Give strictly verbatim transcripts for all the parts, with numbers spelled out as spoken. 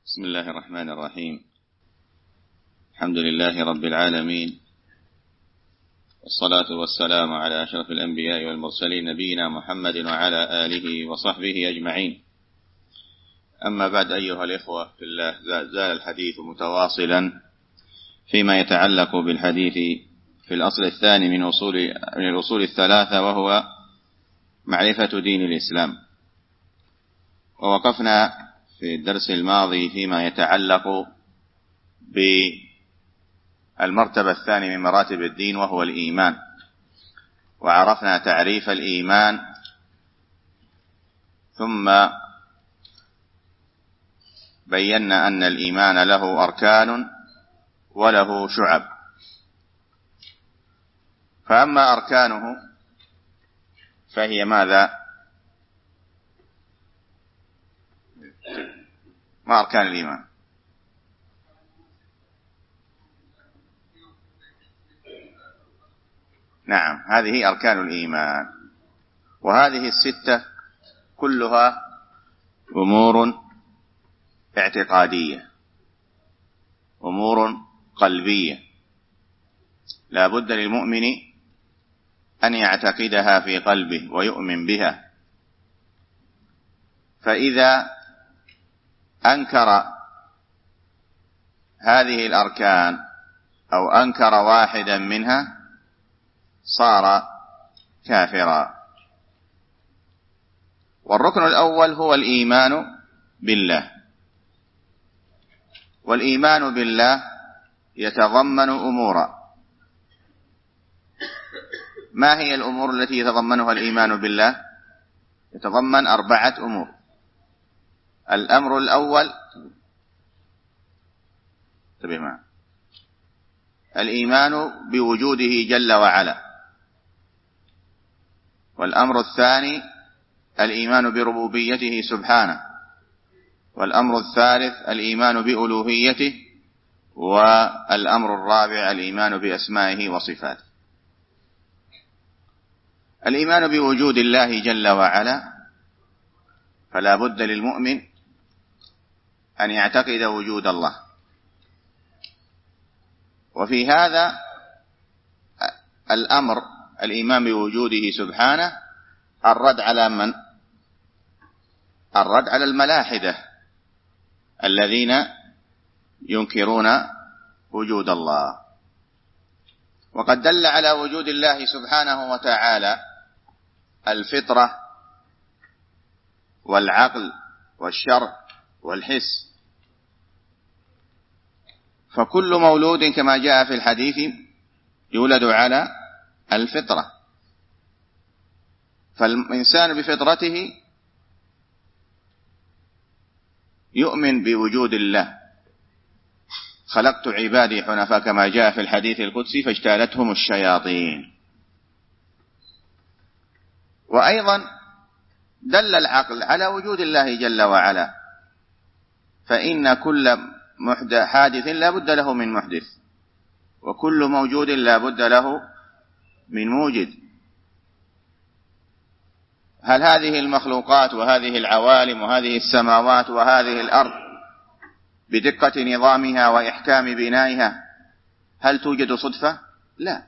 بسم الله الرحمن الرحيم. الحمد لله رب العالمين، والصلاة والسلام على أشرف الأنبياء والمرسلين نبينا محمد وعلى آله وصحبه أجمعين. أما بعد، أيها الإخوة في الله، زال الحديث متواصلا فيما يتعلق بالحديث في الأصل الثاني من أصول من الأصول الثلاثة، وهو معرفة دين الإسلام. ووقفنا في الدرس الماضي فيما يتعلق بالمرتبة الثانية من مراتب الدين، وهو الإيمان، وعرفنا تعريف الإيمان، ثم بينا أن الإيمان له أركان وله شعب. فأما أركانه فهي ماذا؟ ما أركان الإيمان؟ نعم، هذه أركان الإيمان، وهذه الستة كلها أمور اعتقادية، أمور قلبية، لا بد للمؤمن أن يعتقدها في قلبه ويؤمن بها. فإذا أنكر هذه الأركان أو أنكر واحدا منها صار كافرا. والركن الأول هو الإيمان بالله، والإيمان بالله يتضمن أمورا. ما هي الأمور التي يتضمنها الإيمان بالله؟ يتضمن أربعة أمور. الأمر الأول تبعنا الإيمان بوجوده جل وعلا، والأمر الثاني الإيمان بربوبيته سبحانه، والأمر الثالث الإيمان بألوهيته، والأمر الرابع الإيمان بأسمائه وصفاته. الإيمان بوجود الله جل وعلا، فلا بد للمؤمن أن يعتقد وجود الله. وفي هذا الأمر الإيمان بوجوده سبحانه الرد على من؟ الرد على الملاحدة الذين ينكرون وجود الله. وقد دل على وجود الله سبحانه وتعالى الفطرة والعقل والشرع والحس. فكل مولود كما جاء في الحديث يولد على الفطرة، فالإنسان بفطرته يؤمن بوجود الله. خلقت عبادي حنفاء كما جاء في الحديث القدسي فاجتالتهم الشياطين. وأيضا دل العقل على وجود الله جل وعلا، فإن كل محدث حادث لا بد له من محدث، وكل موجود لا بد له من موجد. هل هذه المخلوقات وهذه العوالم وهذه السماوات وهذه الأرض بدقة نظامها وإحكام بنائها هل توجد صدفة؟ لا.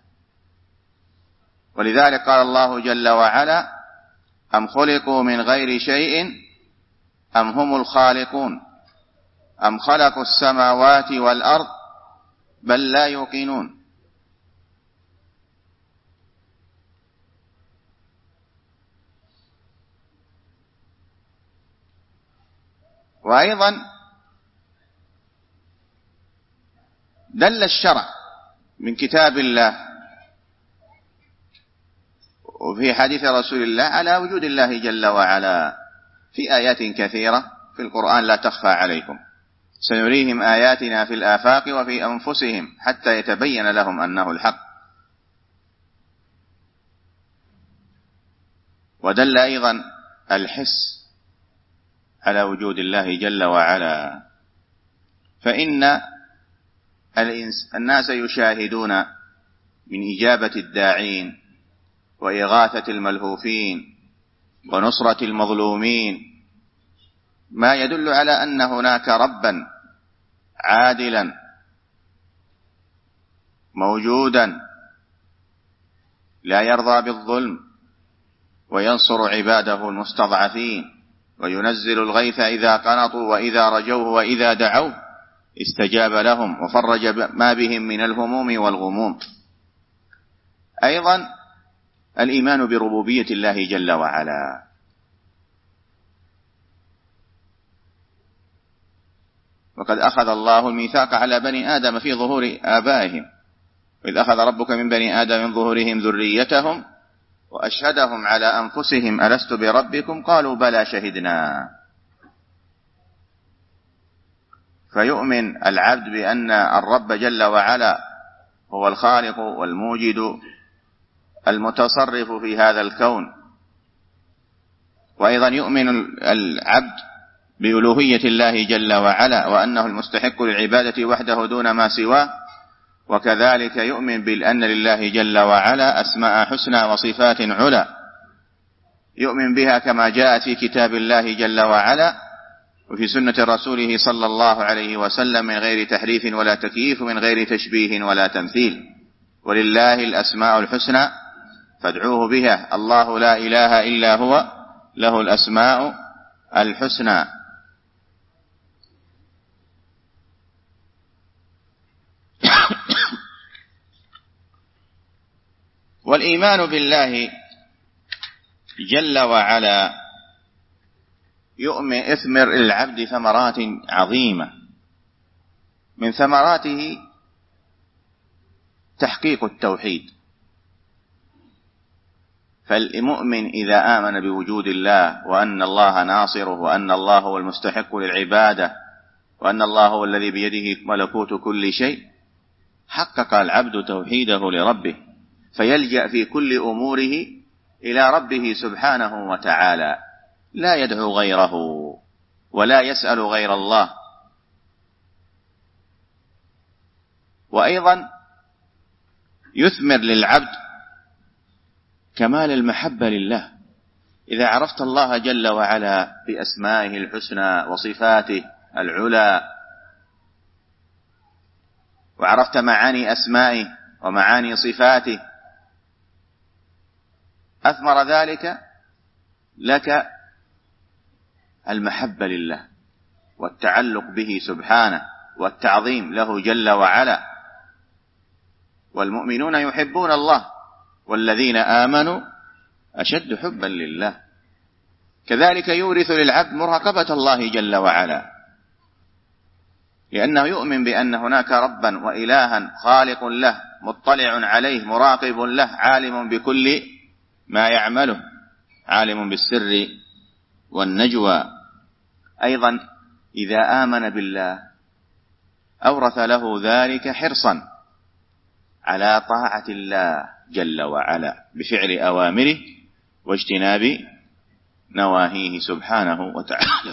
ولذلك قال الله جل وعلا: أم خلقوا من غير شيء أم هم الخالقون أم خلقوا السماوات والأرض بل لا يوقنون. وأيضا دل الشرع من كتاب الله وفي حديث رسول الله على وجود الله جل وعلا في آيات كثيرة في القرآن لا تخفى عليكم، سنريهم آياتنا في الآفاق وفي أنفسهم حتى يتبين لهم أنه الحق. ودل أيضا الحس على وجود الله جل وعلا، فإن الناس يشاهدون من إجابة الداعين وإغاثة الملهوفين ونصرة المظلومين ما يدل على أن هناك ربا عادلا موجودا لا يرضى بالظلم وينصر عباده المستضعفين وينزل الغيث إذا قنطوا وإذا رجوه وإذا دعوه استجاب لهم وفرج ما بهم من الهموم والغموم. أيضا الإيمان بربوبية الله جل وعلا، وقد أخذ الله الميثاق على بني آدم في ظهور آبائهم، وإذ أخذ ربك من بني آدم من ظهورهم ذريتهم وأشهدهم على أنفسهم ألست بربكم قالوا بلى شهدنا. فيؤمن العبد بأن الرب جل وعلا هو الخالق والموجد المتصرف في هذا الكون، وأيضا يؤمن العبد بألوهية الله جل وعلا وأنه المستحق للعبادة وحده دون ما سواه، وكذلك يؤمن بأن لله جل وعلا أسماء حسنى وصفات علا يؤمن بها كما جاءت في كتاب الله جل وعلا وفي سنة رسوله صلى الله عليه وسلم من غير تحريف ولا تكييف من غير تشبيه ولا تمثيل. ولله الأسماء الحسنى فادعوه بها، الله لا إله إلا هو له الأسماء الحسنى. والإيمان بالله جل وعلا يثمر للعبد ثمرات عظيمة، من ثمراته تحقيق التوحيد. فالمؤمن إذا آمن بوجود الله وأن الله ناصره وأن الله هو المستحق للعبادة وأن الله هو الذي بيده ملكوت كل شيء، حقق العبد توحيده لربه، فيلجأ في كل أموره إلى ربه سبحانه وتعالى، لا يدعو غيره ولا يسأل غير الله. وأيضا يثمر للعبد كمال المحبة لله، إذا عرفت الله جل وعلا بأسمائه الحسنى وصفاته العلى وعرفت معاني أسمائه ومعاني صفاته، أثمر ذلك لك المحبة لله والتعلق به سبحانه والتعظيم له جل وعلا. والمؤمنون يحبون الله والذين آمنوا أشد حبا لله. كذلك يورث للعبد مراقبة الله جل وعلا، لأنه يؤمن بأن هناك ربا وإلها خالق له مطلع عليه مراقب له عالم بكل ما يعمله، عالم بالسر والنجوى. أيضا إذا آمن بالله أورث له ذلك حرصا على طاعة الله جل وعلا بفعل أوامره واجتناب نواهيه سبحانه وتعالى.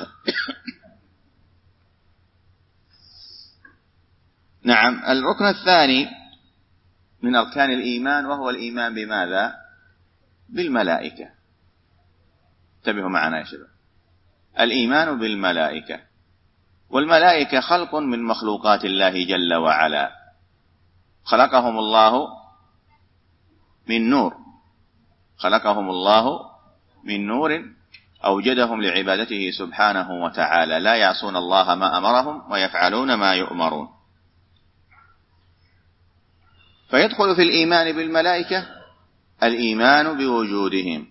نعم، الركن الثاني من أركان الإيمان وهو الإيمان بماذا؟ بالملائكة. انتبهوا معنا يا شباب، الإيمان بالملائكة. والملائكة خلق من مخلوقات الله جل وعلا، خلقهم الله من نور، خلقهم الله من نور أوجدهم لعبادته سبحانه وتعالى، لا يعصون الله ما أمرهم ويفعلون ما يؤمرون. فيدخل في الإيمان بالملائكة الإيمان بوجودهم،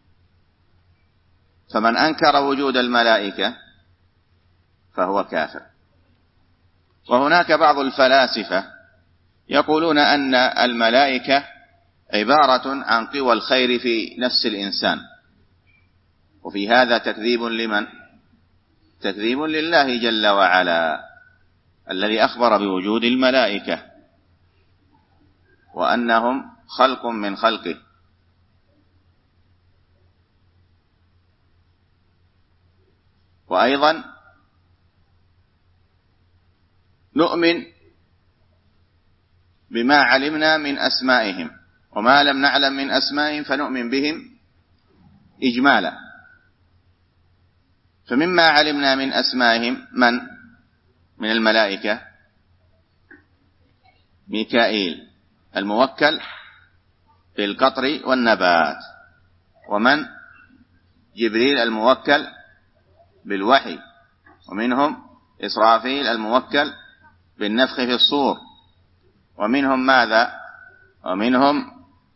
فمن أنكر وجود الملائكة فهو كافر. وهناك بعض الفلاسفة يقولون أن الملائكة عبارة عن قوى الخير في نفس الإنسان، وفي هذا تكذيب لمن؟ تكذيب لله جل وعلا الذي أخبر بوجود الملائكة وأنهم خلق من خلقه. وأيضا نؤمن بما علمنا من أسمائهم، وما لم نعلم من أسمائهم فنؤمن بهم إجمالا. فمما علمنا من أسمائهم من من الملائكة ميكائيل الموكل بالقطر والنبات، ومن جبريل الموكل بالوحي، ومنهم إسرافيل الموكل بالنفخ في الصور، ومنهم ماذا؟ ومنهم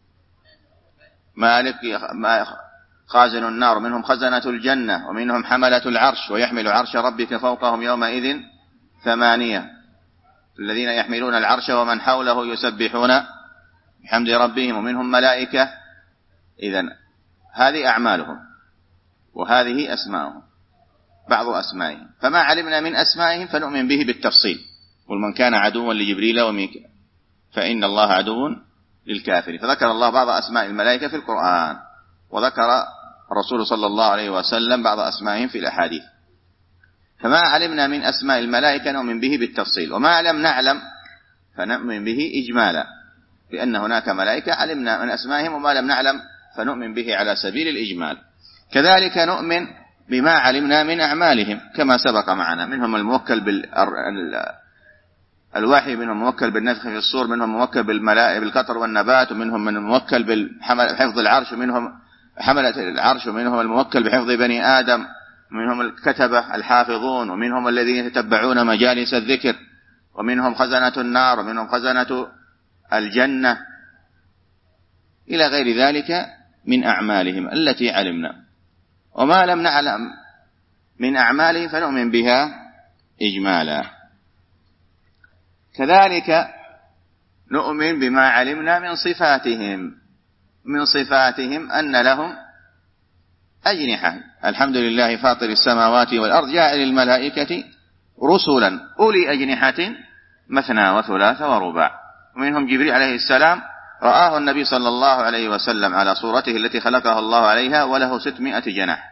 مالك خازن النار، ومنهم خزنة الجنة، ومنهم حملة العرش ويحمل عرش ربك فوقهم يومئذ ثمانية، الذين يحملون العرش ومن حوله يسبحون بحمد ربهم، ومنهم ملائكة. إذن هذه أعمالهم وهذه أسماءهم، بعض أسمائهم. فما علمنا من أسمائهم فنؤمن به بالتفصيل. قل من كان عدوا لجبريل وميكائيل فإن الله عدو للكافر. فذكر الله بعض أسماء الملائكة في القرآن، وذكر الرسول صلى الله عليه وسلم بعض أسمائهم في الأحاديث. فما علمنا من أسماء الملائكة نؤمن به بالتفصيل، وما لم نعلم فنؤمن به إجمالا، لأن هناك ملائكة علمنا من أسمائهم وما لم نعلم فنؤمن به على سبيل الإجمال. كذلك نؤمن بما علمنا من أعمالهم كما سبق معنا، منهم الموكل بالوحي، منهم الموكل بالنفخ في الصور، منهم الموكل بالملائكة بالقطر والنبات، ومنهم من الموكل بحفظ العرش، ومنهم حملة العرش، ومنهم الموكل بحفظ بني آدم، ومنهم الكتبة الحافظون، ومنهم الذين يتبعون مجالس الذكر، ومنهم خزنة النار، ومنهم خزنة الجنة، إلى غير ذلك من أعمالهم التي علمنا. وما لم نعلم من أعمالهم فنؤمن بها إجمالا. كذلك نؤمن بما علمنا من صفاتهم. من صفاتهم أن لهم أجنحة. الحمد لله فاطر السماوات والأرض جاعل الملائكة رسلا أولي أجنحة مثنى وثلاث ورباع. ومنهم جبريل عليه السلام رآه النبي صلى الله عليه وسلم على صورته التي خلقها الله عليها وله ستمائة جناح.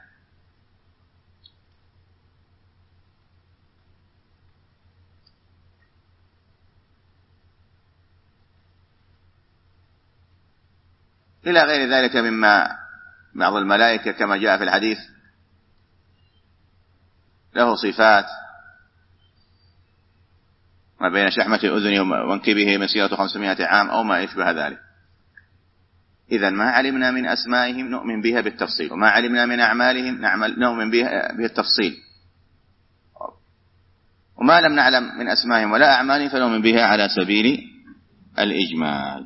إلى غير ذلك مما بعض الملائكة كما جاء في الحديث له صفات ما بين شحمة أذنه وانكبه مسيرة خمسمائة عام أو ما يشبه ذلك. إذن ما علمنا من أسمائهم نؤمن بها بالتفصيل، وما علمنا من أعمالهم نعمل نؤمن بها بالتفصيل، وما لم نعلم من أسمائهم ولا أعمالهم فنؤمن بها على سبيل الإجمال.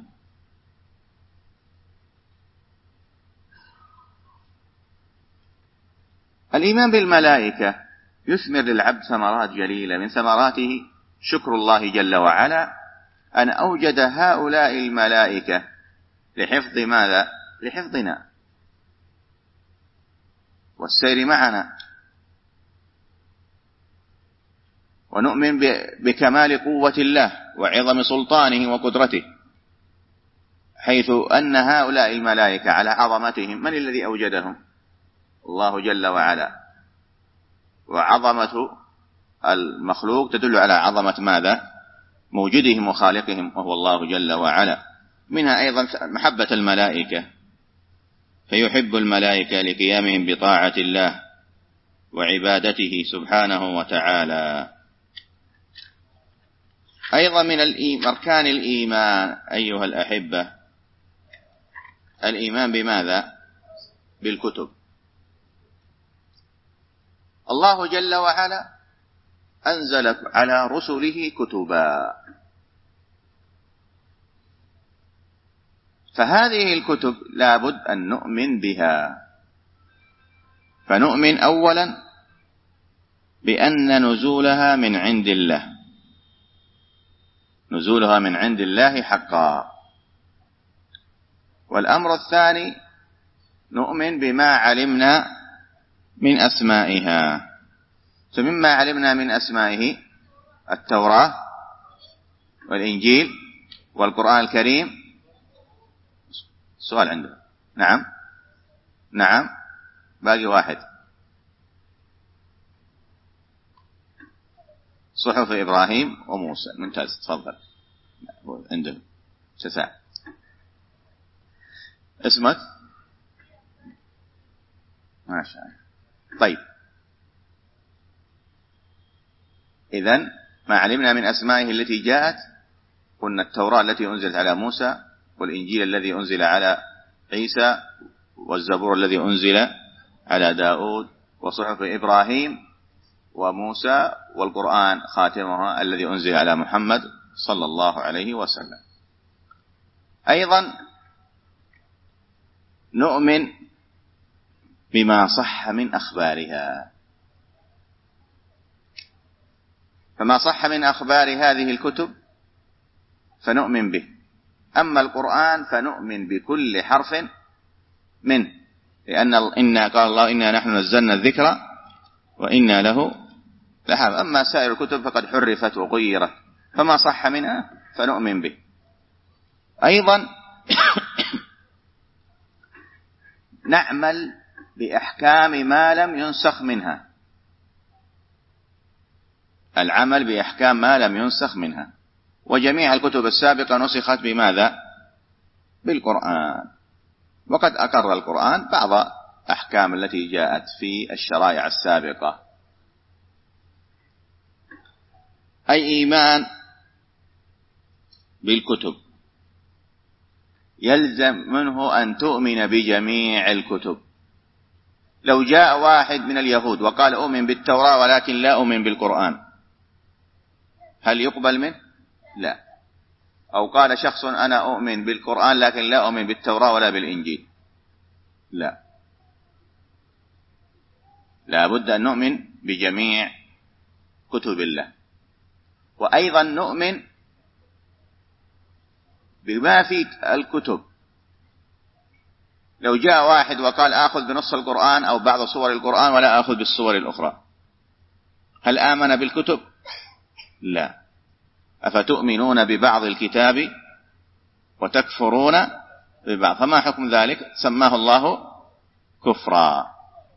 الإيمان بالملائكة يثمر للعبد ثمرات جليلة، من ثمراته شكر الله جل وعلا أن أوجد هؤلاء الملائكة لحفظ ماذا؟ لحفظنا والسير معنا. ونؤمن بكمال قوة الله وعظم سلطانه وقدرته، حيث أن هؤلاء الملائكة على عظمتهم من الذي أوجدهم؟ الله جل وعلا. وعظمة المخلوق تدل على عظمة ماذا؟ موجودهم وخالقهم وهو الله جل وعلا. منها أيضا محبة الملائكة، فيحب الملائكة لقيامهم بطاعة الله وعبادته سبحانه وتعالى. أيضا من أركان الإيمان أيها الأحبة الإيمان بماذا؟ بالكتب. الله جل وعلا أنزل على رسله كتبا، فهذه الكتب لابد أن نؤمن بها. فنؤمن أولا بأن نزولها من عند الله، نزولها من عند الله حقا. والأمر الثاني نؤمن بما علمنا من أسمائها. فمما علمنا من أسمائه التوراة والإنجيل والقرآن الكريم. السؤال عنده. نعم نعم باقي واحد. صحف إبراهيم وموسى. ممتاز، تفضل. عنده شساع. اسمك؟ ما شاء الله. طيب، إذن ما علمنا من أسمائه التي جاءت قلنا التوراة التي أنزلت على موسى، والإنجيل الذي أنزل على عيسى، والزبور الذي أنزل على داود، وصحف إبراهيم وموسى، والقرآن خاتمها الذي أنزل على محمد صلى الله عليه وسلم. أيضا نؤمن بما صح من أخبارها، فما صح من أخبار هذه الكتب فنؤمن به. أما القرآن فنؤمن بكل حرف منه، لأن إنا قال الله إنا نحن نزلنا الذكر وإنا له لحافظ. أما سائر الكتب فقد حرفت وغيرت، فما صح منها فنؤمن به. أيضا نعمل بأحكام ما لم ينسخ منها، العمل بأحكام ما لم ينسخ منها. وجميع الكتب السابقة نسخت بماذا؟ بالقرآن. وقد أقر القرآن بعض أحكام التي جاءت في الشرائع السابقة. أي إيمان بالكتب يلزم منه أن تؤمن بجميع الكتب. لو جاء واحد من اليهود وقال أؤمن بالتوراة ولكن لا أؤمن بالقرآن، هل يقبل منه؟ لا. أو قال شخص أنا أؤمن بالقرآن لكن لا أؤمن بالتوراة ولا بالإنجيل، لا. لا بد أن نؤمن بجميع كتب الله. وأيضا نؤمن بما في الكتب. لو جاء واحد وقال آخذ بنص القرآن أو بعض صور القرآن ولا آخذ بالصور الأخرى، هل آمن بالكتب؟ لا. أفتؤمنون ببعض الكتاب وتكفرون ببعض، فما حكم ذلك؟ سماه الله كفرا.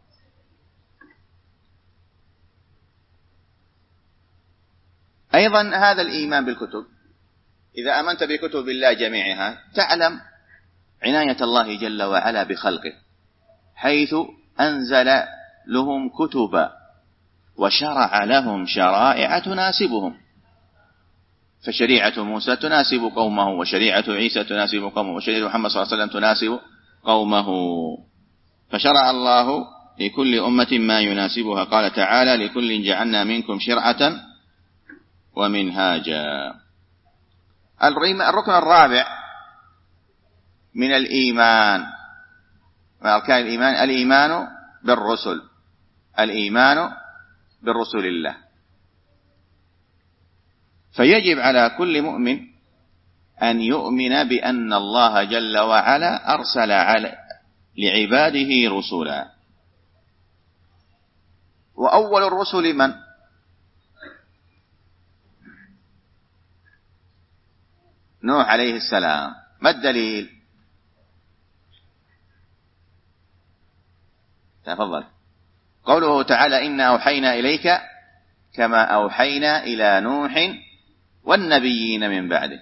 أيضا هذا الإيمان بالكتب، إذا آمنت بكتب الله جميعها تعلم عناية الله جل وعلا بخلقه، حيث أنزل لهم كتبا وشرع لهم شرائع تناسبهم. فشريعة موسى تناسب قومه، وشريعة عيسى تناسب قومه، وشريعة محمد صلى الله عليه وسلم تناسب قومه. فشرع الله لكل أمة ما يناسبها. قال تعالى لكل جعلنا منكم شرعة ومنهاجا. الركن الرابع من الإيمان، من أركان الإيمان، الإيمان بالرسل، الإيمان بالرسل الله. فيجب على كل مؤمن أن يؤمن بأن الله جل وعلا أرسل على لعباده رسلا. وأول الرسل من؟ نوح عليه السلام. ما الدليل؟ تفضل. قوله تعالى إنا أوحينا إليك كما أوحينا إلى نوح والنبيين من بعده.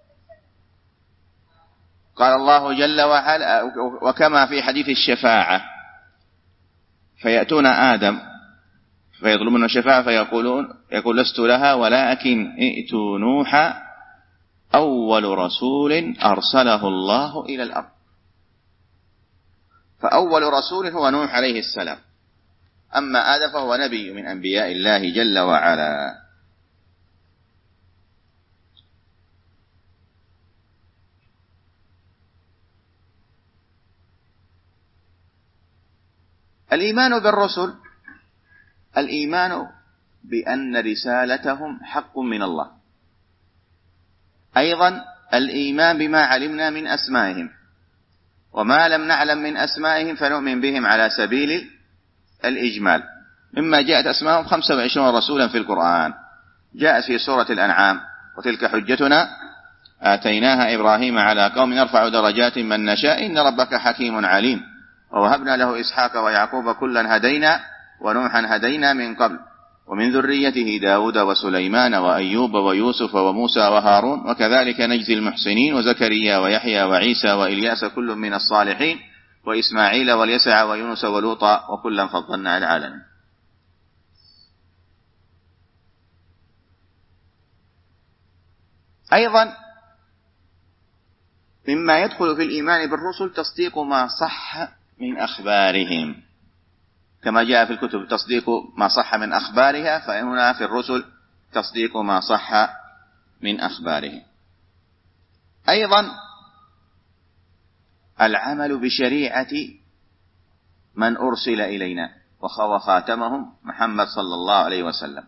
قال الله جل وعلا وكما في حديث الشفاعة، فيأتون آدم فيطلبون الشفاعة فيقولون يقول لست لها ولكن ائتوا نوحا أول رسول أرسله الله إلى الأرض. فأول رسول هو نوح عليه السلام، أما آدم فهو نبي من أنبياء الله جل وعلا. الإيمان بالرسل، الإيمان بأن رسالتهم حق من الله. أيضا الإيمان بما علمنا من أسمائهم، وما لم نعلم من أسمائهم فنؤمن بهم على سبيل الإجمال. مما جاءت أسمائهم خمسة وعشرون رسولا في القرآن. جاءت في سورة الأنعام وتلك حجتنا آتيناها إبراهيم على قوم نرفع درجات من نشاء إن ربك حكيم عليم. ووهبنا له إسحاق ويعقوب كلا هدينا ونوحا هدينا من قبل ومن ذريته داود وسليمان وأيوب ويوسف وموسى وهارون وكذلك نجزي المحسنين وزكريا ويحيى وعيسى وإلياس كل من الصالحين وإسماعيل واليسع ويونس ولوطا وكلا فضلنا على العالمين. أيضا مما يدخل في الإيمان بالرسل تصديق ما صح من أخبارهم، كما جاء في الكتب تصديق ما صح من أخبارها، فهنا في الرسل تصديق ما صح من أخبارهم. أيضا العمل بشريعة من أرسل إلينا وخاتمهم محمد صلى الله عليه وسلم.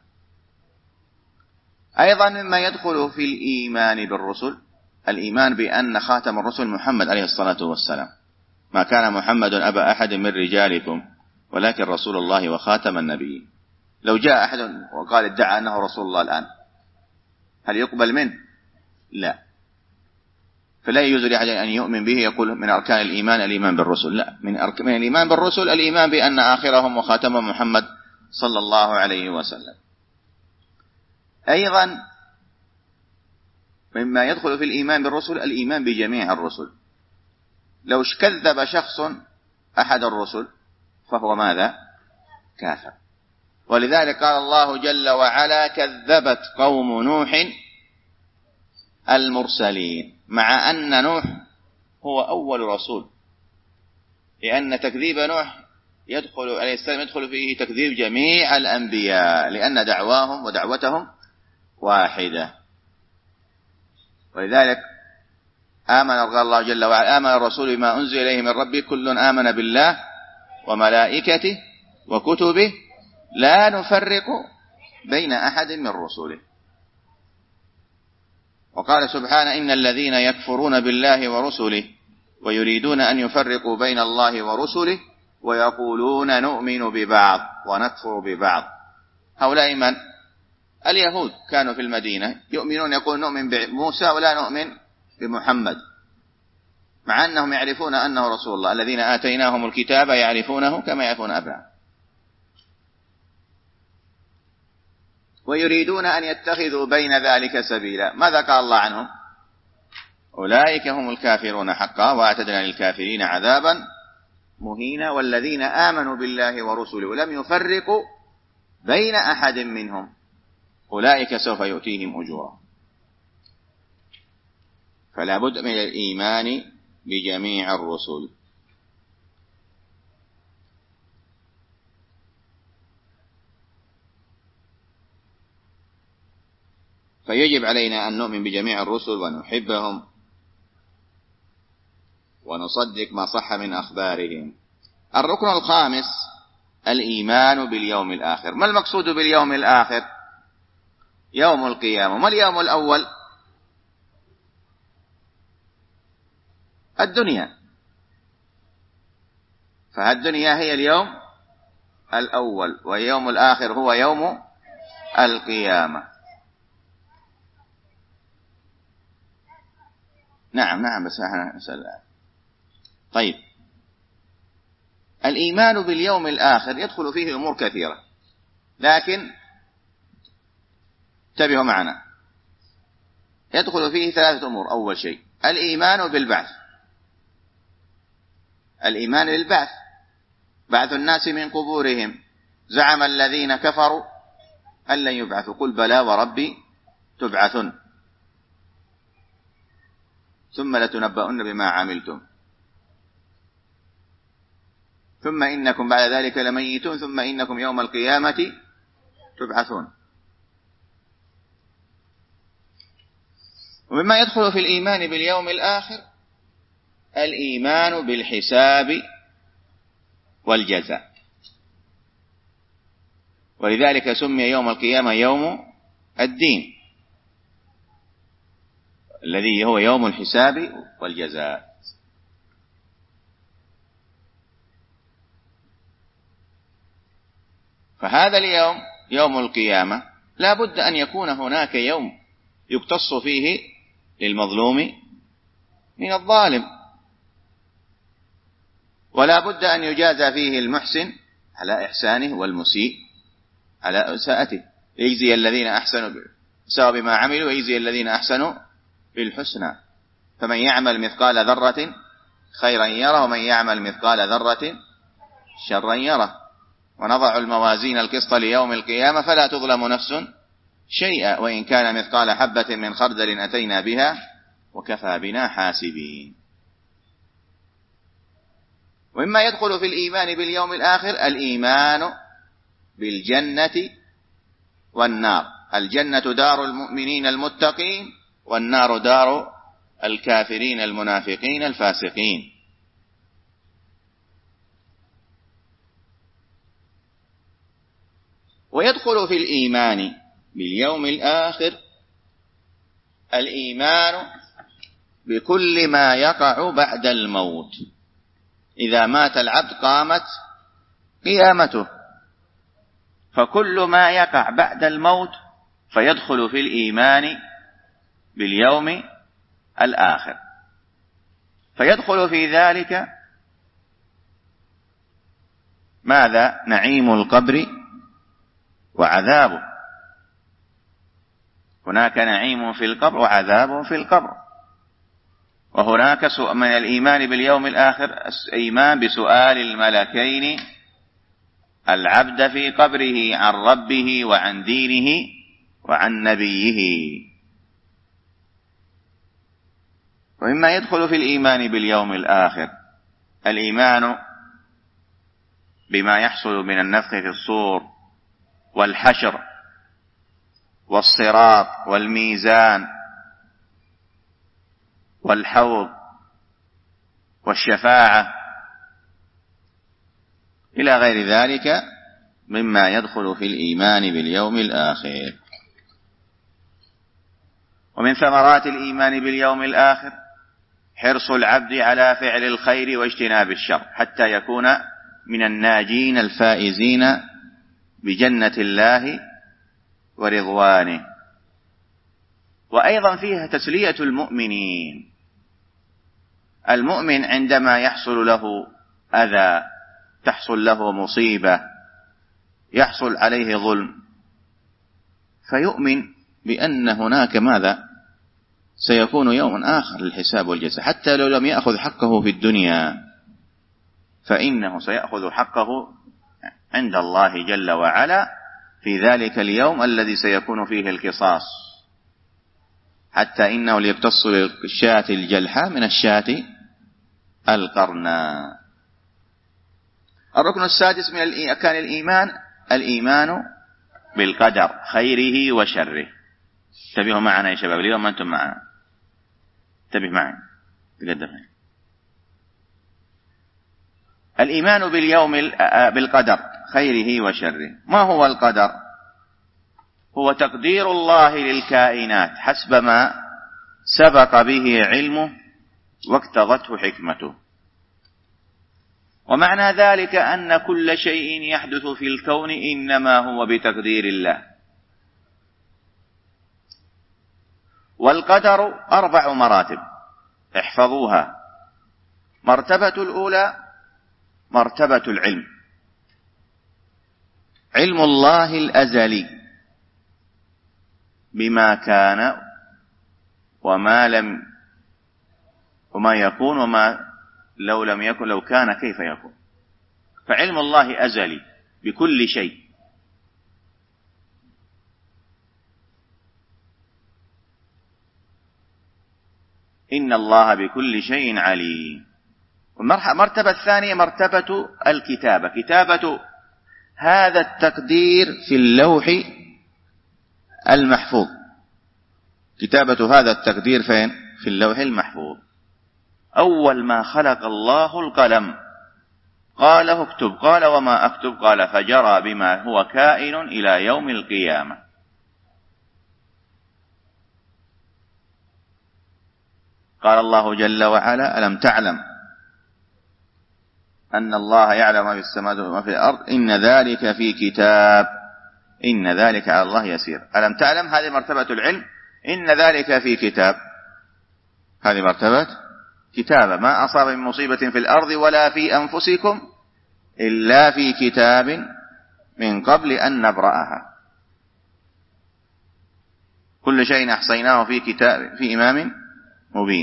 أيضا مما يدخل في الإيمان بالرسل الإيمان بأن خاتم الرسل محمد عليه الصلاة والسلام، ما كان محمد أبا أحد من رجالكم ولكن رسول الله وخاتم النبيين. لو جاء أحد وقال ادعى أنه رسول الله الآن هل يقبل منه؟ لا. فلا يجوز لأحد أن يؤمن به يقول من أركان الإيمان الإيمان بالرسل، لا، من أركان من الإيمان بالرسل الإيمان بأن آخرهم وخاتمهم محمد صلى الله عليه وسلم. أيضا مما يدخل في الإيمان بالرسل الإيمان بجميع الرسل. لو كذب شخص أحد الرسل فهو ماذا؟ كافر. ولذلك قال الله جل وعلا كذبت قوم نوح المرسلين، مع أن نوح هو أول رسول، لأن تكذيب نوح يدخل عليه السلام يدخل فيه تكذيب جميع الأنبياء، لأن دعواهم ودعوتهم واحدة. ولذلك آمن قال الله جل وعلا آمن الرسول بما أنزل إليه من ربه كل آمن بالله وملائكته وكتبه لا نفرق بين أحد من رسله. وقال سبحانه إن الذين يكفرون بالله ورسله ويريدون أن يفرقوا بين الله ورسله ويقولون نؤمن ببعض ونكفر ببعض. هؤلاء من؟ اليهود كانوا في المدينة يؤمنون يقول نؤمن بموسى ولا نؤمن بمحمد، مع أنهم يعرفون أنه رسول الله. الذين آتيناهم الكتاب يعرفونه كما يعرفون أبناءهم. ويريدون أن يتخذوا بين ذلك سبيلا. ماذا قال الله عنهم؟ أولئك هم الكافرون حقا وأعتدنا للكافرين عذابا مهينا. والذين آمنوا بالله ورسله ولم يفرقوا بين أحد منهم أولئك سوف يؤتيهم أجورا. فلا بد من الإيمان بجميع الرسل. فيجب علينا أن نؤمن بجميع الرسل ونحبهم ونصدق ما صح من أخبارهم. الركن الخامس الإيمان باليوم الآخر. ما المقصود باليوم الآخر؟ يوم القيامة. ما اليوم الأول؟ الدنيا. فالدنيا هي اليوم الأول، واليوم الآخر هو يوم القيامة. نعم نعم بس احنا نسأل. طيب، الإيمان باليوم الآخر يدخل فيه أمور كثيرة، لكن انتبهوا معنا. يدخل فيه ثلاثة أمور. أول شيء الإيمان بالبعث. الإيمان بالبعث، بعث الناس من قبورهم. زعم الذين كفروا أن لن يبعثوا قل بلى وربي تبعثون ثم لتنبؤن بما عملتم ثم إنكم بعد ذلك لميتون ثم إنكم يوم القيامة تبعثون. ومما يدخل في الإيمان باليوم الآخر الإيمان بالحساب والجزاء. ولذلك سمي يوم القيامة يوم الدين، الذي هو يوم الحساب والجزاء. فهذا اليوم يوم القيامة لا بد أن يكون هناك يوم يقتص فيه للمظلوم من الظالم، ولا بد أن يجازى فيه المحسن على إحسانه والمسيء على إساءته، يجزي الذين أحسنوا سواء بما عملوا ويجزي الذين أحسنوا بالحسنى. فمن يعمل مثقال ذرة خيرا يره ومن يعمل مثقال ذرة شرا يره. ونضع الموازين القسط ليوم القيامة فلا تظلم نفس شيئا وإن كان مثقال حبة من خردل أتينا بها وكفى بنا حاسبين. ومما يدخل في الإيمان باليوم الآخر الإيمان بالجنة والنار. الجنة دار المؤمنين المتقين، والنار دار الكافرين المنافقين الفاسقين. ويدخل في الإيمان باليوم الآخر الإيمان بكل ما يقع بعد الموت. إذا مات العبد قامت قيامته، فكل ما يقع بعد الموت فيدخل في الإيمان باليوم الآخر. فيدخل في ذلك ماذا؟ نعيم القبر وعذابه. هناك نعيم في القبر وعذاب في القبر. وهناك من الإيمان باليوم الآخر الإيمان بسؤال الملكين العبد في قبره عن ربه وعن دينه وعن نبيه. ومما يدخل في الإيمان باليوم الآخر الإيمان بما يحصل من النفخ في الصور والحشر والصراط والميزان والحوض والشفاعة إلى غير ذلك مما يدخل في الإيمان باليوم الآخر. ومن ثمرات الإيمان باليوم الآخر حرص العبد على فعل الخير واجتناب الشر حتى يكون من الناجين الفائزين بجنة الله ورضوانه. وأيضا فيها تسلية المؤمنين. المؤمن عندما يحصل له أذى، تحصل له مصيبة، يحصل عليه ظلم، فيؤمن بأن هناك ماذا؟ سيكون يوم آخر للحساب والجزاء. حتى لو لم يأخذ حقه في الدنيا فإنه سيأخذ حقه عند الله جل وعلا في ذلك اليوم الذي سيكون فيه القصاص. حتى إنه ليقتص الشاة الجلحاء من الشاة القرناء. الركن السادس من أركان الإيمان الإيمان بالقدر خيره وشره. انتبهوا معنا يا شباب، اليوم أنتم معنا، انتبه معي تقدم. الإيمان باليوم بالقدر خيره وشره. ما هو القدر؟ هو تقدير الله للكائنات حسب ما سبق به علمه واقتضته حكمته. ومعنى ذلك أن كل شيء يحدث في الكون إنما هو بتقدير الله. والقدر أربع مراتب احفظوها. مرتبة الأولى مرتبة العلم، علم الله الأزلي بما كان وما لم وما يكون وما لو لم يكن، لو كان كيف يكون. فعلم الله أزلي بكل شيء. إن الله بكل شيء عليم. المرتبة الثانية مرتبة الكتابة، كتابة هذا التقدير في اللوح المحفوظ. كتابة هذا التقدير فين؟ في اللوح المحفوظ. أول ما خلق الله القلم قال له اكتب، قال وما أكتب؟ قال فجرى بما هو كائن إلى يوم القيامة. قال الله جل وعلا ألم تعلم أن الله يعلم ما في السماوات وما في الأرض إن ذلك في كتاب إن ذلك على الله يسير. ألم تعلم هذه مرتبة العلم، إن ذلك في كتاب هذه مرتبة كتابة. ما أصاب من مصيبة في الأرض ولا في أنفسكم إلا في كتاب من قبل أن نبرأها. كل شيء أحصيناه في كتاب في إمام مبين.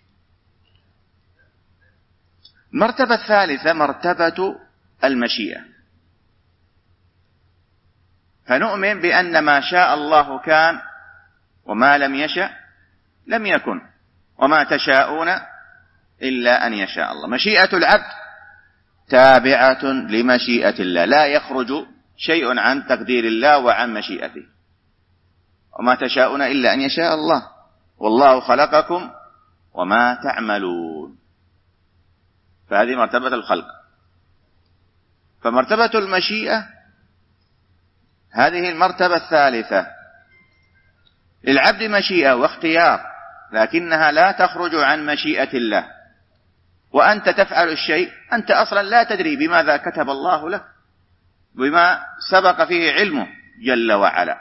المرتبة الثالثة مرتبة المشيئة. فنؤمن بأن ما شاء الله كان وما لم يشأ لم يكن وما تشاءون إلا أن يشاء الله. مشيئة العبد تابعة لمشيئة الله، لا يخرج شيء عن تقدير الله وعن مشيئته. وما تشاءون إلا أن يشاء الله، والله خلقكم وما تعملون. فهذه مرتبة الخلق. فمرتبة المشيئة هذه المرتبة الثالثة. للعبد مشيئة واختيار، لكنها لا تخرج عن مشيئة الله. وأنت تفعل الشيء أنت أصلا لا تدري بماذا كتب الله لك، بما سبق فيه علمه جل وعلا.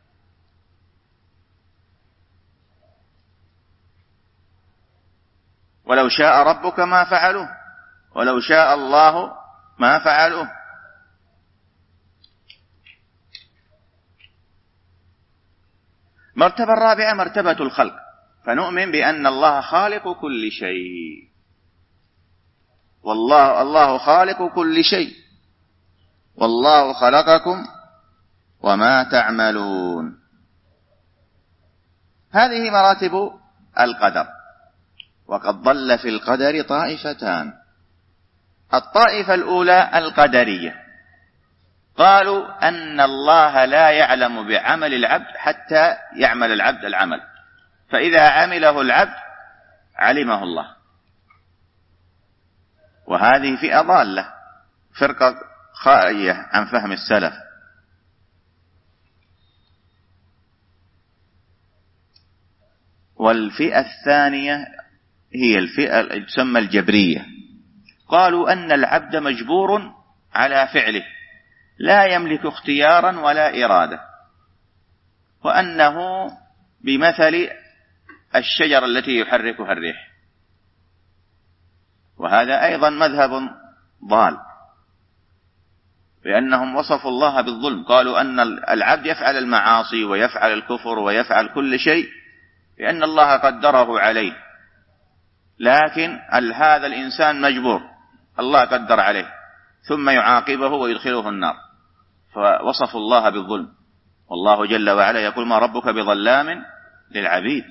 ولو شاء ربك ما فعلوه، ولو شاء الله ما فعلوه. مرتبة الرابعة مرتبة الخلق، فنؤمن بأن الله خالق كل شيء، والله الله خالق كل شيء، والله خلقكم وما تعملون. هذه مراتب القدر. وقد ضل في القدر طائفتان. الطائفة الأولى القدرية، قالوا أن الله لا يعلم بعمل العبد حتى يعمل العبد العمل، فإذا عمله العبد علمه الله. وهذه فئة ضالة، فرقة خارجة عن فهم السلف. والفئة الثانية هي الفئة التي تسمى الجبرية، قالوا أن العبد مجبور على فعله، لا يملك اختيارا ولا إرادة، وأنه بمثل الشجرة التي يحركها الريح. وهذا أيضا مذهب ضال، لأنهم وصفوا الله بالظلم، قالوا أن العبد يفعل المعاصي ويفعل الكفر ويفعل كل شيء لأن الله قدره عليه، لكن هذا الإنسان مجبور، الله قدر عليه ثم يعاقبه ويدخله النار، فوصفوا الله بالظلم. والله جل وعلا يقول ما ربك بظلام للعبيد.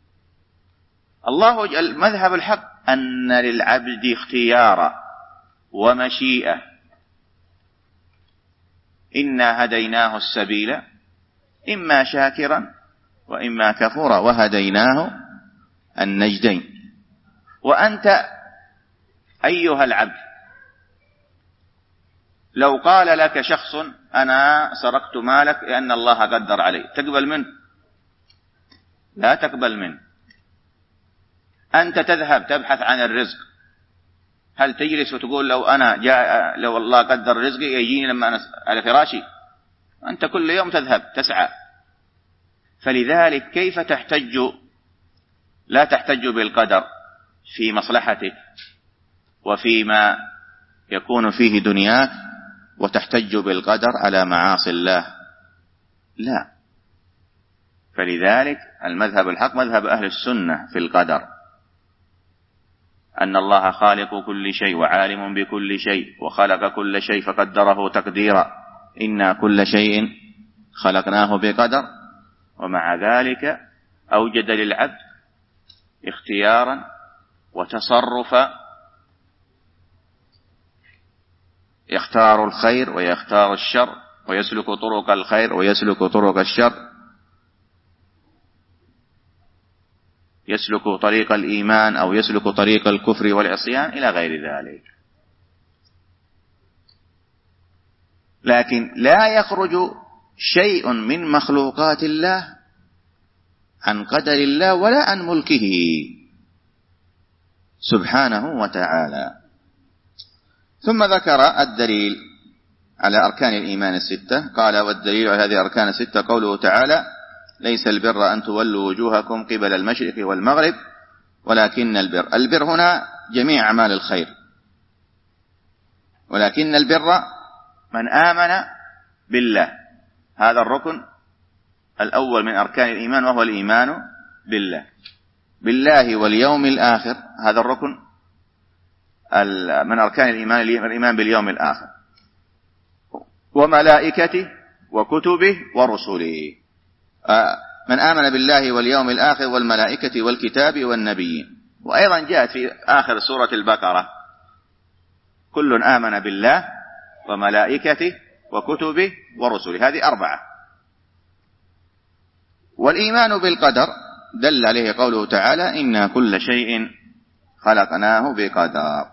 الله مذهب الحق أن للعبد اختيارا ومشيئة. إنا هديناه السبيل إما شاكرا وإما كفورا وهديناه النجدين. وأنت أيها العبد لو قال لك شخص أنا سرقت مالك لأن الله قدر علي، تقبل منه؟ لا تقبل منه. أنت تذهب تبحث عن الرزق، هل تجلس وتقول لو أنا جاء لو الله قدر رزقي يجيني لما أنا على فراشي؟ أنت كل يوم تذهب تسعى. فلذلك كيف تحتج؟ لا تحتج بالقدر في مصلحتك وفيما يكون فيه دنياك، وتحتج بالقدر على معاصي الله، لا. فلذلك المذهب الحق مذهب أهل السنة في القدر، أن الله خالق كل شيء وعالم بكل شيء وخلق كل شيء فقدره تقديرا، إنا كل شيء خلقناه بقدر. ومع ذلك أوجد للعبد اختيارا وتصرفا، يختار الخير ويختار الشر، ويسلك طرق الخير ويسلك طرق الشر، يسلك طريق الإيمان أو يسلك طريق الكفر والعصيان إلى غير ذلك. لكن لا يخرج شيء من مخلوقات الله عن قدر الله ولا عن ملكه سبحانه وتعالى. ثم ذكر الدليل على أركان الإيمان الستة، قال والدليل على هذه الأركان الستة قوله تعالى ليس البر أن تولوا وجوهكم قبل المشرق والمغرب ولكن البر. البر هنا جميع أعمال الخير، ولكن البر من آمن بالله، هذا الركن الأول من أركان الإيمان، وهو الإيمان بالله بالله واليوم الآخر. هذا الركن من أركان الإيمان، الإيمان باليوم الآخر وملائكته وكتبه ورسله. من آمن بالله واليوم الآخر والملائكة والكتاب والنبيين. وأيضا جاءت في آخر سورة البقرة كل آمن بالله وملائكته وكتبه ورسله، هذه أربعة. والإيمان بالقدر دل عليه قوله تعالى إنا كل شيء خلقناه بقدر.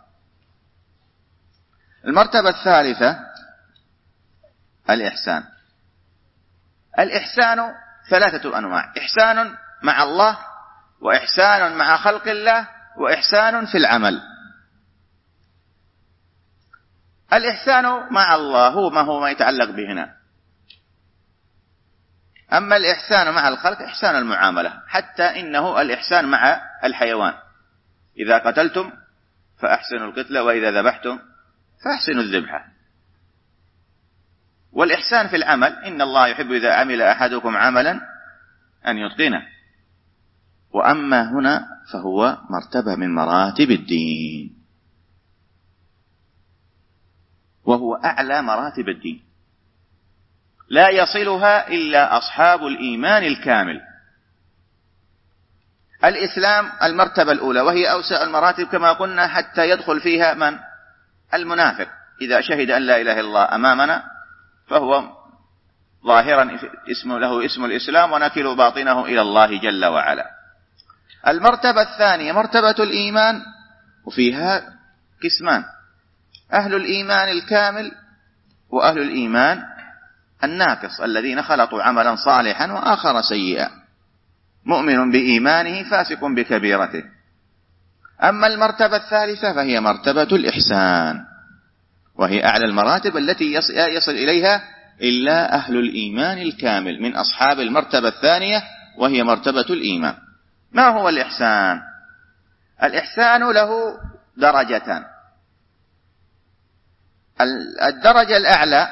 المرتبة الثالثة الإحسان. الإحسان ثلاثة أنواع: إحسان مع الله، وإحسان مع خلق الله، وإحسان في العمل. الإحسان مع الله هو ما هو ما يتعلق بهنا. أما الإحسان مع الخلق إحسان المعاملة، حتى إنه الإحسان مع الحيوان: إذا قتلتم فأحسنوا القتل وإذا ذبحتم فأحسنوا الذبحة. والإحسان في العمل: إن الله يحب إذا عمل أحدكم عملا أن يتقنه. وأما هنا فهو مرتبة من مراتب الدين، وهو أعلى مراتب الدين، لا يصلها إلا أصحاب الإيمان الكامل. الإسلام المرتبة الأولى، وهي أوسع المراتب كما قلنا، حتى يدخل فيها من؟ المنافق. إذا شهد أن لا إله إلا الله أمامنا فهو ظاهرا اسمه له اسم الإسلام، ونكل باطنه إلى الله جل وعلا. المرتبة الثانية مرتبة الإيمان، وفيها قسمان: أهل الإيمان الكامل وأهل الإيمان الناقص، الذين خلطوا عملا صالحا وآخر سيئا، مؤمن بإيمانه فاسق بكبيرته. أما المرتبة الثالثة فهي مرتبة الإحسان، وهي أعلى المراتب التي يصل إليها إلا أهل الإيمان الكامل من أصحاب المرتبة الثانية، وهي مرتبة الإيمان. ما هو الإحسان؟ الإحسان له درجتان. الدرجة الأعلى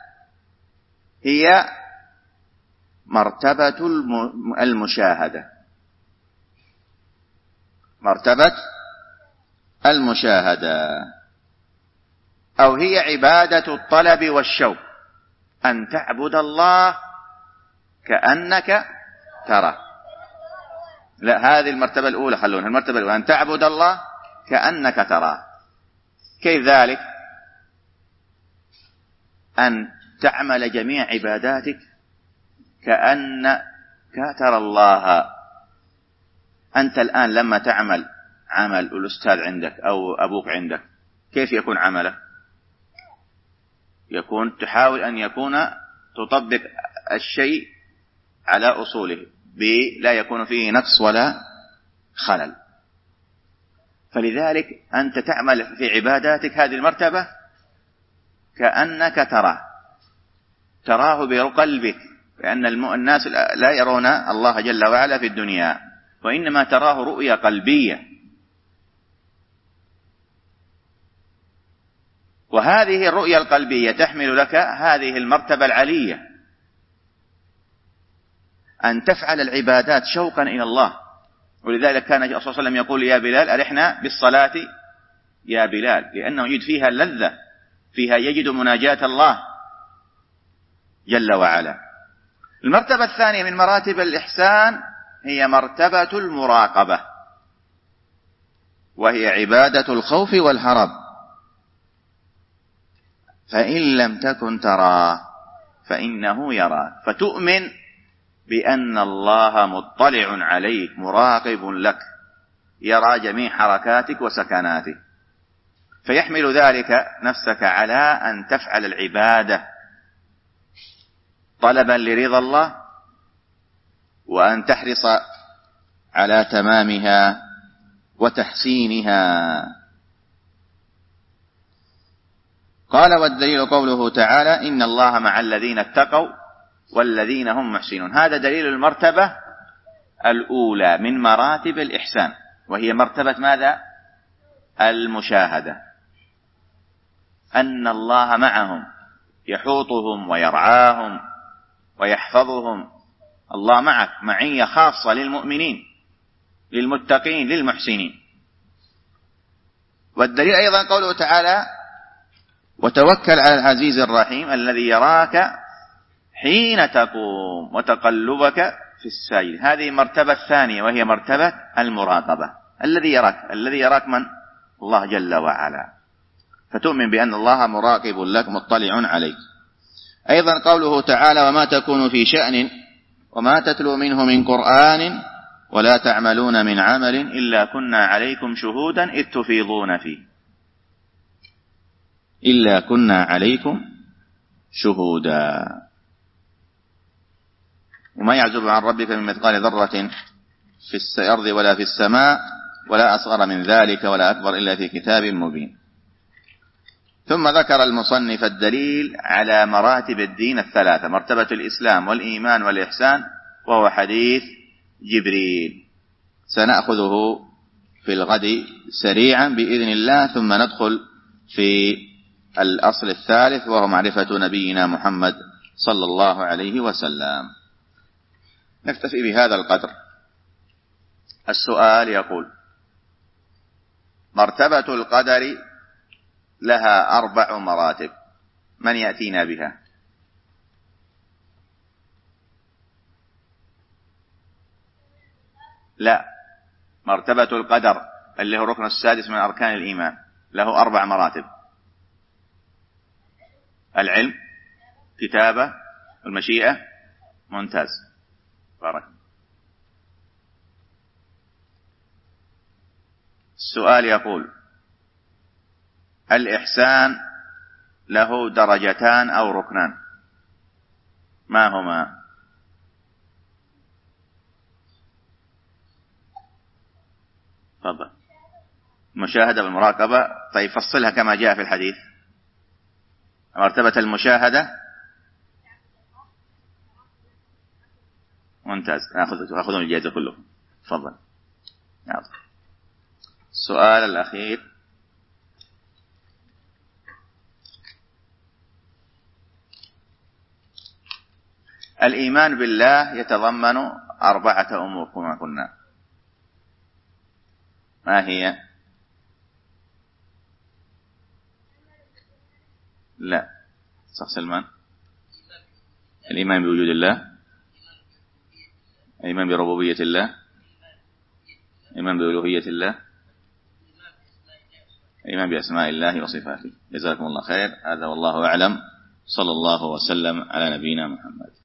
هي مرتبة المشاهدة، مرتبة المشاهدة، أو هي عبادة الطلب والشوق، أن تعبد الله كأنك ترى. لا، هذه المرتبة الأولى، خلونا المرتبة الأولى، أن تعبد الله كأنك تراه. كيف ذلك؟ أن تعمل جميع عباداتك كأنك ترى الله. أنت الآن لما تعمل عمل الأستاذ عندك أو أبوك عندك، كيف يكون عمله؟ يكون تحاول أن يكون تطبق الشيء على أصوله، لا يكون فيه نقص ولا خلل. فلذلك أنت تعمل في عباداتك هذه المرتبة كأنك تراه، تراه بقلبك، لأن الناس لا يرون الله جل وعلا في الدنيا، وإنما تراه رؤية قلبية. وهذه الرؤية القلبية تحمل لك هذه المرتبة العلية، أن تفعل العبادات شوقا إلى الله. ولذلك كان الرسول صلى الله عليه وسلم يقول: يا بلال أرحنا بالصلاة يا بلال، لأنه يجد فيها اللذة، فيها يجد مناجاة الله جل وعلا. المرتبة الثانية من مراتب الإحسان هي مرتبة المراقبة، وهي عبادة الخوف والهرب. فإن لم تكن تراه فإنه يراك، فتؤمن بأن الله مطلع عليك مراقب لك، يرى جميع حركاتك وسكناتك، فيحمل ذلك نفسك على أن تفعل العبادة طلبا لرضا الله، وأن تحرص على تمامها وتحسينها. قال: والدليل قوله تعالى: إن الله مع الذين اتقوا والذين هم محسنون. هذا دليل المرتبة الأولى من مراتب الإحسان، وهي مرتبة ماذا؟ المشاهدة، أن الله معهم يحوطهم ويرعاهم ويحفظهم. الله معك معية خاصة للمؤمنين للمتقين للمحسنين. والدليل أيضا قوله تعالى: وتوكل على العزيز الرحيم الذي يراك حين تقوم وتقلبك في الساجد. هذه مرتبة الثانية وهي مرتبة المراقبة. الذي يراك الذي يراك من؟ الله جل وعلا، فتؤمن بأن الله مراقب لك مطلع عليك. أيضا قوله تعالى وما تكون في شأن وما تتلو منه من قرآن ولا تعملون من عمل إلا كنا عليكم شهودا إذ تفيضون فيه. إلا كنا عليكم شهودا. وما يعزب عن ربك من مثقال ذرة في الأرض ولا في السماء ولا أصغر من ذلك ولا أكبر إلا في كتاب مبين. ثم ذكر المصنف الدليل على مراتب الدين الثلاثة: مرتبة الإسلام والإيمان والإحسان، وهو حديث جبريل. سنأخذه في الغد سريعا بإذن الله، ثم ندخل في الأصل الثالث وهو معرفة نبينا محمد صلى الله عليه وسلم. نكتفي بهذا القدر. السؤال يقول: مرتبة القدر لها أربع مراتب، من يأتينا بها؟ لا، مرتبة القدر اللي هو الركن السادس من أركان الإيمان له أربع مراتب: العلم، كتابة، المشيئة. ممتاز، بارك. السؤال يقول: الإحسان له درجتان أو ركنان، ما هما؟ تفضل. المشاهدة والمراقبة. طيب فصلها كما جاء في الحديث. مرتبة المشاهدة. ممتاز، نأخذون الجائزة كله. تفضل. السؤال الأخير: الإيمان بالله يتضمن أربعة أمور كما قلنا، ما هي؟ لا، صح سلمان. الإيمان بوجود الله، الإيمان بربوبية الله، الإيمان بألوهية الله، الإيمان بأسماء الله وصفاته. جزاكم الله خير. هذا والله أعلم. صلى الله وسلم على نبينا محمد.